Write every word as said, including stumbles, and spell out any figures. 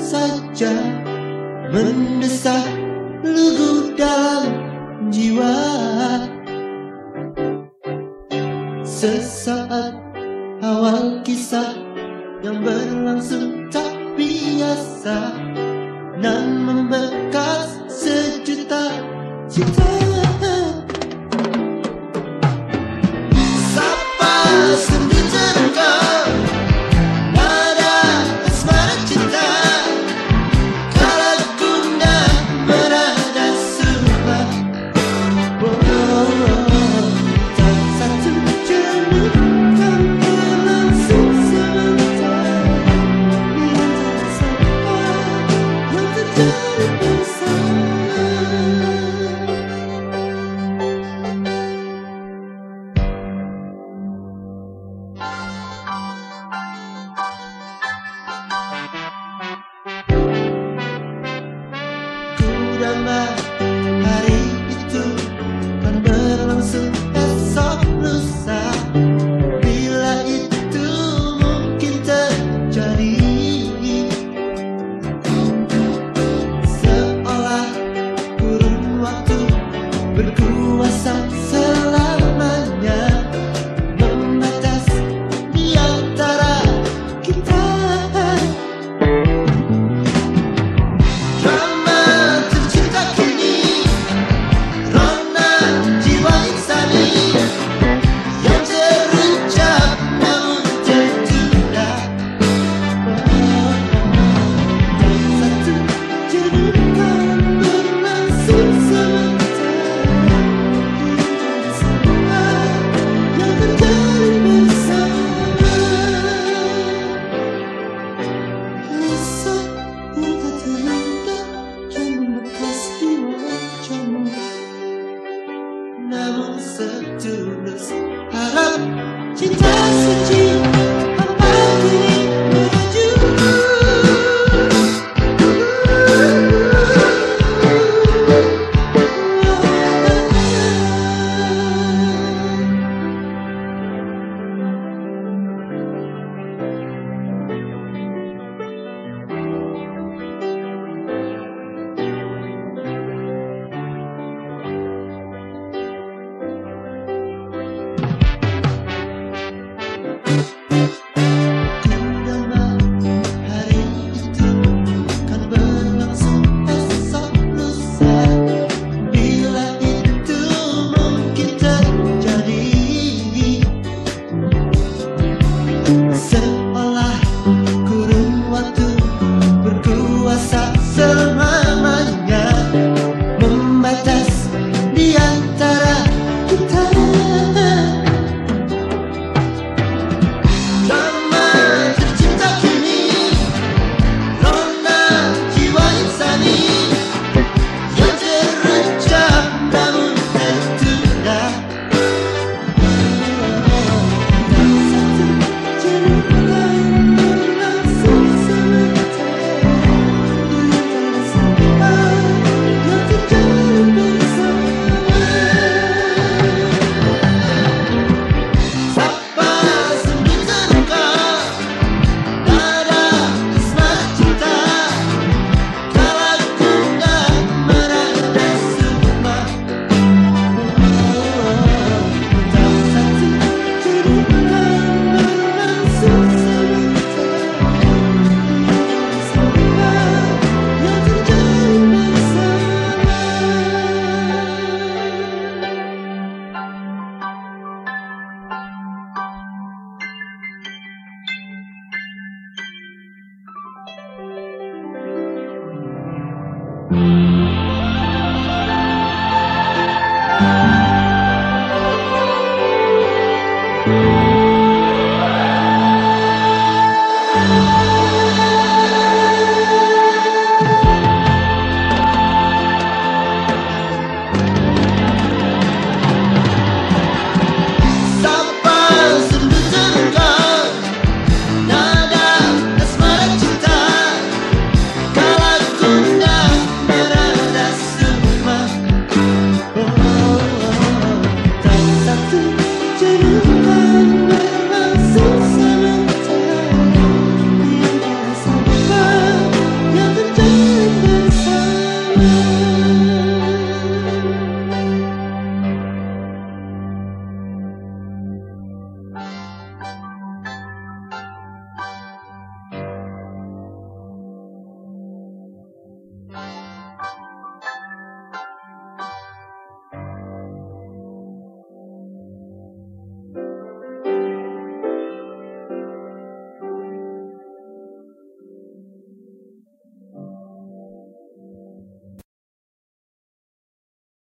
saja mendesak lugu dalam jiwa. Sesaat awal kisah yang berlangsung tak biasa dan membekas sejuta cinta. Sapa sendu terbuka nada asmara cinta, kala guna merada sumpah. Oh, oh, oh. Tak satu jenuh kan berlangsung sebentar, biar tak sampai yang terjadi bersama. Kudamba hari itu kan berlangsung esok lusa, bila itu mungkin terjadi. Seolah kurun waktu berkuasa selamanya, membatas di antara kita. Drama tercipta kini, rona jiwa insani yang terucap namun tertunda. Oh, tak satu jenuh kan berlangsung sebentar, biar tak sampai yang terjadi bersama. Rasa yang tak terluka yang membekas di wajahmu, namun setulus harap cinta suci apa kini melaju. Kudamba hari itu kan berlangsung esok lusa, bila itu mungkin terjadi. Seolah kurun waktu berkuasa selamanya, membatas di antara kita. Drama tercipta kini, rona jiwa insani yang terucap namun tertunda. Tak satu jenuh kan berlangsung sebentar, biar tak sampai yang terjadi bersama. Sapa sendu terbuka nada asmara cinta, kala guna merada sumpah. Oh, tak satu jenuh kan berlangsung sebentar, biar tak sampai yang terjadi bersama. Thank you.